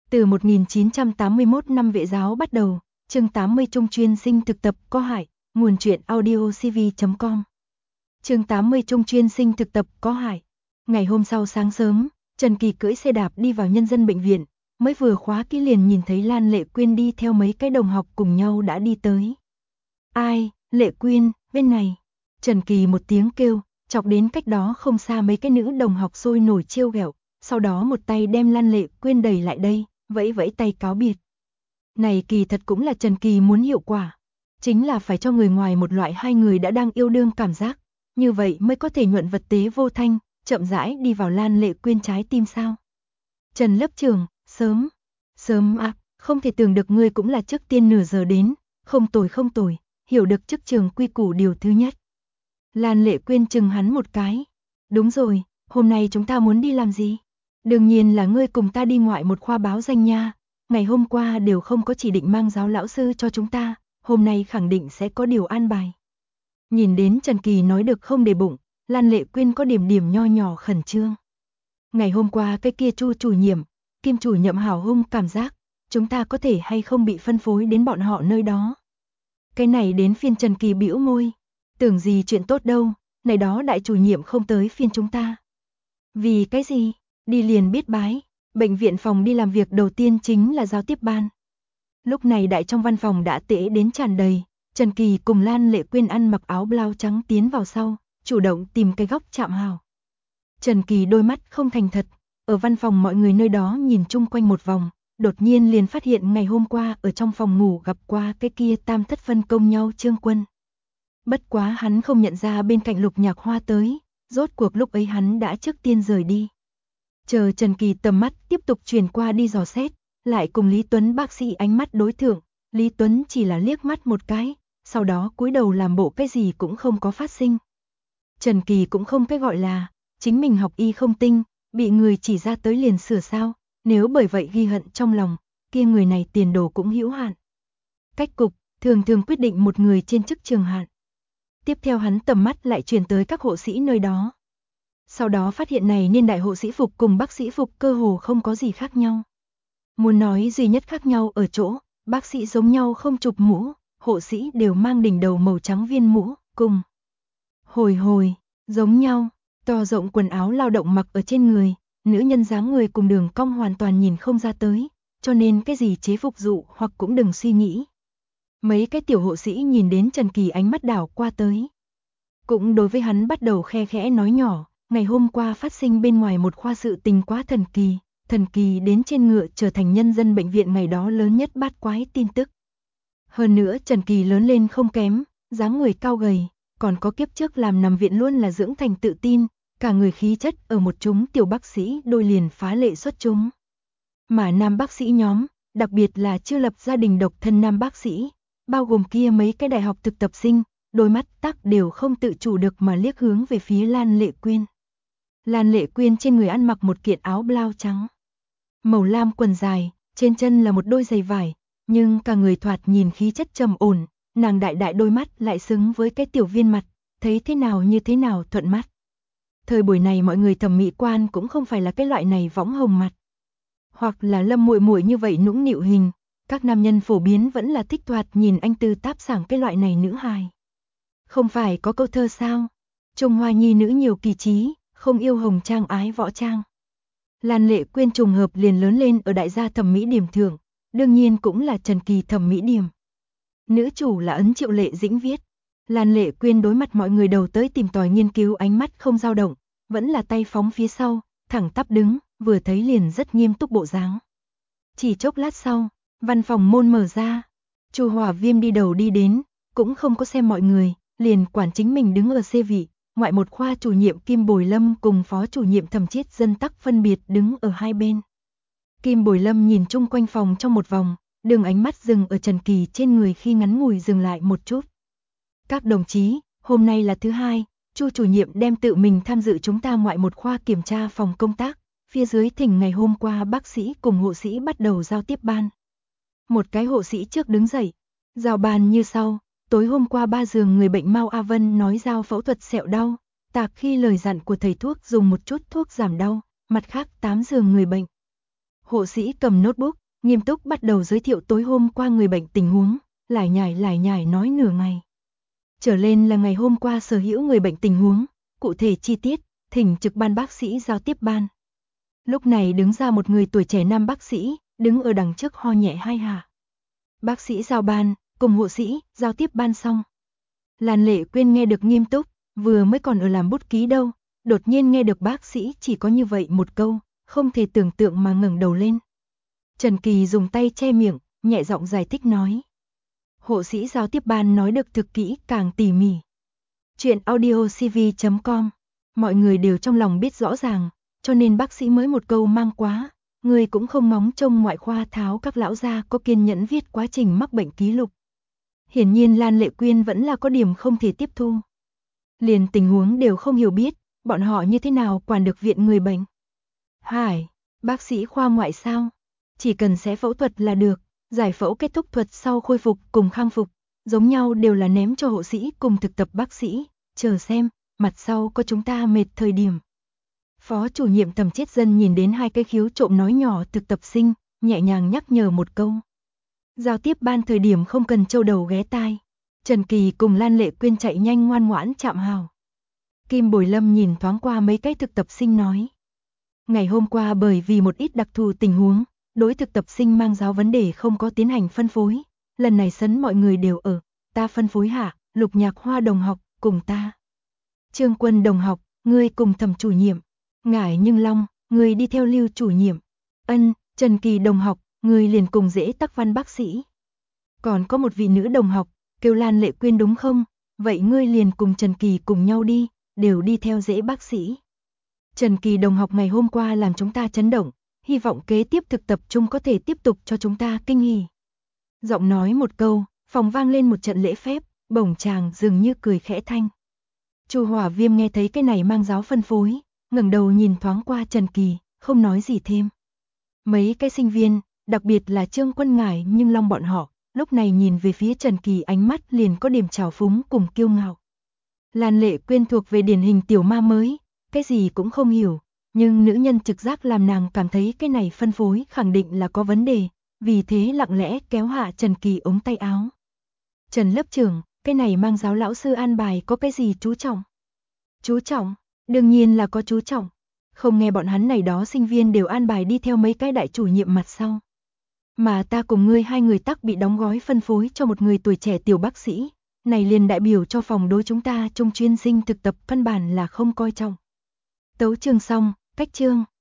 Từ 1981 năm vệ giáo bắt đầu, chương 80 trung chuyên sinh thực tập có hại, nguồn truyện audio cv.com. Chương 80 trung chuyên sinh thực tập có hại. Ngày hôm sau sáng sớm, Trần Kỳ cưỡi xe đạp đi vào nhân dân bệnh viện, mới vừa khóa kỹ liền nhìn thấy Lan Lệ Quyên đi theo mấy cái đồng học cùng nhau đã đi tới. Ai, Lệ Quyên, bên này. Trần Kỳ một tiếng kêu, chọc đến cách đó không xa mấy cái nữ đồng học sôi nổi trêu ghẹo, sau đó một tay đem Lan Lệ Quyên đẩy lại đây, vẫy vẫy tay cáo biệt. Này kỳ thật cũng là Trần Kỳ muốn hiệu quả, chính là phải cho người ngoài một loại hai người đã đang yêu đương cảm giác, như vậy mới có thể nhuận vật tế vô thanh, chậm rãi đi vào Lan Lệ Quyên trái tim sao. Trần lớp trưởng, sớm à, không thể tưởng được ngươi cũng là trước tiên nửa giờ đến, không tồi, hiểu được chức trường quy củ điều thứ nhất. Lan Lệ Quyên chừng hắn một cái. Đúng rồi, hôm nay chúng ta muốn đi làm gì? Đương nhiên là ngươi cùng ta đi ngoại một khoa báo danh nha. Ngày hôm qua đều không có chỉ định mang giáo lão sư cho chúng ta, hôm nay khẳng định sẽ có điều an bài. Nhìn đến Trần Kỳ nói được không để bụng, Lan Lệ Quyên có điểm nho nhỏ khẩn trương. Ngày hôm qua cái kia Chu chủ nhiệm, Kim chủ nhiệm hảo hung cảm giác, chúng ta có thể hay không bị phân phối đến bọn họ nơi đó. Cái này đến phiên Trần Kỳ bĩu môi, tưởng gì chuyện tốt đâu, này đó đại chủ nhiệm không tới phiên chúng ta. Vì cái gì? Đi liền biết bái, bệnh viện phòng đi làm việc đầu tiên chính là giao tiếp ban. Lúc này đại trong văn phòng đã tễ đến tràn đầy, Trần Kỳ cùng Lan Lệ Quyên ăn mặc áo blau trắng tiến vào sau, chủ động tìm cái góc chạm hào. Trần Kỳ đôi mắt không thành thật, ở văn phòng mọi người nơi đó nhìn chung quanh một vòng, đột nhiên liền phát hiện ngày hôm qua ở trong phòng ngủ gặp qua cái kia tam thất phân công nhau Trương Quân. Bất quá hắn không nhận ra bên cạnh Lục Nhạc Hoa tới, rốt cuộc lúc ấy hắn đã trước tiên rời đi. Chờ Trần Kỳ tầm mắt tiếp tục truyền qua đi dò xét, lại cùng Lý Tuấn bác sĩ ánh mắt đối thượng, Lý Tuấn chỉ là liếc mắt một cái, sau đó cúi đầu làm bộ cái gì cũng không có phát sinh. Trần Kỳ cũng không cái gọi là, chính mình học y không tinh, bị người chỉ ra tới liền sửa sao, nếu bởi vậy ghi hận trong lòng, kia người này tiền đồ cũng hữu hạn. Cách cục, thường quyết định một người trên chức trường hạn. Tiếp theo hắn tầm mắt lại chuyển tới các hộ sĩ nơi đó. Sau đó phát hiện này niên đại hộ sĩ phục cùng bác sĩ phục cơ hồ không có gì khác nhau. Muốn nói duy nhất khác nhau ở chỗ, bác sĩ giống nhau không chụp mũ, hộ sĩ đều mang đỉnh đầu màu trắng viên mũ, cùng hồi, giống nhau, to rộng quần áo lao động mặc ở trên người, nữ nhân dáng người cùng đường cong hoàn toàn nhìn không ra tới, cho nên cái gì chế phục dụ hoặc cũng đừng suy nghĩ. Mấy cái tiểu hộ sĩ nhìn đến Trần Kỳ ánh mắt đảo qua tới. Cũng đối với hắn bắt đầu khe khẽ nói nhỏ, ngày hôm qua phát sinh bên ngoài một khoa sự tình quá thần kỳ đến trên ngựa trở thành nhân dân bệnh viện ngày đó lớn nhất bát quái tin tức. Hơn nữa Trần Kỳ lớn lên không kém, dáng người cao gầy, còn có kiếp trước làm nằm viện luôn là dưỡng thành tự tin, cả người khí chất ở một chúng tiểu bác sĩ đôi liền phá lệ xuất chúng. Mà nam bác sĩ nhóm, đặc biệt là chưa lập gia đình độc thân nam bác sĩ, bao gồm kia mấy cái đại học thực tập sinh, đôi mắt tắc đều không tự chủ được mà liếc hướng về phía Lan Lệ Quyên. Lan Lệ Quyên trên người ăn mặc một kiện áo blau trắng, màu lam quần dài, trên chân là một đôi giày vải, nhưng cả người thoạt nhìn khí chất trầm ổn, nàng đại đôi mắt lại xứng với cái tiểu viên mặt, thấy thế nào như thế nào thuận mắt. Thời buổi này mọi người thẩm mỹ quan cũng không phải là cái loại này võng hồng mặt, hoặc là Lâm Muội Muội như vậy nũng nịu hình, các nam nhân phổ biến vẫn là thích thoạt nhìn anh tư táp sảng cái loại này nữ hài. Không phải có câu thơ sao? Trung Hoa nhi nữ nhiều kỳ trí, không yêu hồng trang ái võ trang. Lan Lệ Quyên trùng hợp liền lớn lên ở đại gia thẩm mỹ điểm thưởng, đương nhiên cũng là Trần Kỳ thẩm mỹ điểm. Nữ chủ là Ấn Triệu Lệ Dĩnh viết. Lan Lệ Quyên đối mặt mọi người đầu tới tìm tòi nghiên cứu ánh mắt không dao động, vẫn là tay phóng phía sau, thẳng tắp đứng, vừa thấy liền rất nghiêm túc bộ dáng. Chỉ chốc lát sau, văn phòng môn mở ra, Chu Hỏa Viêm đi đầu đi đến, cũng không có xem mọi người, liền quản chính mình đứng ở xê vị, ngoại một khoa chủ nhiệm Kim Bồi Lâm cùng phó chủ nhiệm Thẩm Chiết Dân tắc phân biệt đứng ở hai bên. Kim Bồi Lâm nhìn chung quanh phòng trong một vòng, đường ánh mắt dừng ở Trần Kỳ trên người khi ngắn ngủi dừng lại một chút. Các đồng chí, hôm nay là thứ hai, Chu chủ nhiệm đem tự mình tham dự chúng ta ngoại một khoa kiểm tra phòng công tác, phía dưới thỉnh ngày hôm qua bác sĩ cùng hộ sĩ bắt đầu giao tiếp ban. Một cái hộ sĩ trước đứng dậy, giao ban như sau, tối hôm qua 3 giường người bệnh Mao A Vân nói giao phẫu thuật sẹo đau, tạc khi lời dặn của thầy thuốc dùng một chút thuốc giảm đau, mặt khác 8 giường người bệnh. Hộ sĩ cầm notebook, nghiêm túc bắt đầu giới thiệu tối hôm qua người bệnh tình huống, lải nhải nói nửa ngày. Trở lên là ngày hôm qua sở hữu người bệnh tình huống, cụ thể chi tiết, thỉnh trực ban bác sĩ giao tiếp ban. Lúc này đứng ra một người tuổi trẻ nam bác sĩ, đứng ở đằng trước ho nhẹ hai hạ. Bác sĩ giao ban, cùng hộ sĩ, giao tiếp ban xong. Lan Lệ Quyên nghe được nghiêm túc, vừa mới còn ở làm bút ký đâu, đột nhiên nghe được bác sĩ chỉ có như vậy một câu, không thể tưởng tượng mà ngẩng đầu lên. Trần Kỳ dùng tay che miệng, nhẹ giọng giải thích nói. Hộ sĩ giao tiếp ban nói được thực kỹ càng tỉ mỉ. Chuyện audiocv.com, mọi người đều trong lòng biết rõ ràng, cho nên bác sĩ mới một câu mang quá, người cũng không ngóng trông ngoại khoa tháo các lão gia có kiên nhẫn viết quá trình mắc bệnh ký lục. Hiển nhiên Lan Lệ Quyên vẫn là có điểm không thể tiếp thu. Liền tình huống đều không hiểu biết, bọn họ như thế nào quản được viện người bệnh. Hải, bác sĩ khoa ngoại sao? Chỉ cần xé phẫu thuật là được, giải phẫu kết thúc thuật sau khôi phục cùng khang phục, giống nhau đều là ném cho hộ sĩ cùng thực tập bác sĩ, chờ xem, mặt sau có chúng ta mệt thời điểm. Phó chủ nhiệm Thẩm Chết Dân nhìn đến hai cái khiếu trộm nói nhỏ thực tập sinh, nhẹ nhàng nhắc nhở một câu. Giao tiếp ban thời điểm không cần châu đầu ghé tai. Trần Kỳ cùng Lan Lệ Quyên chạy nhanh ngoan ngoãn chạm hào. Kim Bồi Lâm nhìn thoáng qua mấy cái thực tập sinh nói. Ngày hôm qua bởi vì một ít đặc thù tình huống, đối thực tập sinh mang giáo vấn đề không có tiến hành phân phối. Lần này sấn mọi người đều ở, ta phân phối hạ, Lục Nhạc Hoa đồng học, cùng ta. Trương Quân đồng học, ngươi cùng Thẩm chủ nhiệm. Ngải Nhưng Long, ngươi đi theo Lưu chủ nhiệm. Ân, Trần Kỳ đồng học, ngươi liền cùng Dễ Tắc Văn bác sĩ. Còn có một vị nữ đồng học, kêu Lan Lệ Quyên đúng không? Vậy ngươi liền cùng Trần Kỳ cùng nhau đi, đều đi theo Dễ bác sĩ. Trần Kỳ đồng học ngày hôm qua làm chúng ta chấn động, hy vọng kế tiếp thực tập chung có thể tiếp tục cho chúng ta kinh hỉ. Giọng nói một câu, phòng vang lên một trận lễ phép, bổng chàng dường như cười khẽ thanh. Chu Hỏa Viêm nghe thấy cái này mang giáo phân phối, ngẩng đầu nhìn thoáng qua Trần Kỳ, không nói gì thêm. Mấy cái sinh viên, đặc biệt là Trương Quân Ngải Nhưng Long bọn họ, lúc này nhìn về phía Trần Kỳ ánh mắt liền có điểm trào phúng cùng kiêu ngạo. Lan Lệ Quyên thuộc về điển hình tiểu ma mới, cái gì cũng không hiểu, nhưng nữ nhân trực giác làm nàng cảm thấy cái này phân phối khẳng định là có vấn đề, vì thế lặng lẽ kéo hạ Trần Kỳ ống tay áo. Trần lớp trưởng, cái này mang giáo lão sư an bài có cái gì chú trọng? Chú trọng, đương nhiên là có chú trọng. Không nghe bọn hắn này đó sinh viên đều an bài đi theo mấy cái đại chủ nhiệm mặt sau. Mà ta cùng ngươi hai người tắc bị đóng gói phân phối cho một người tuổi trẻ tiểu bác sĩ, này liền đại biểu cho phòng đối chúng ta trung chuyên sinh thực tập căn bản là không coi trọng. Tấu chương xong, cách chương.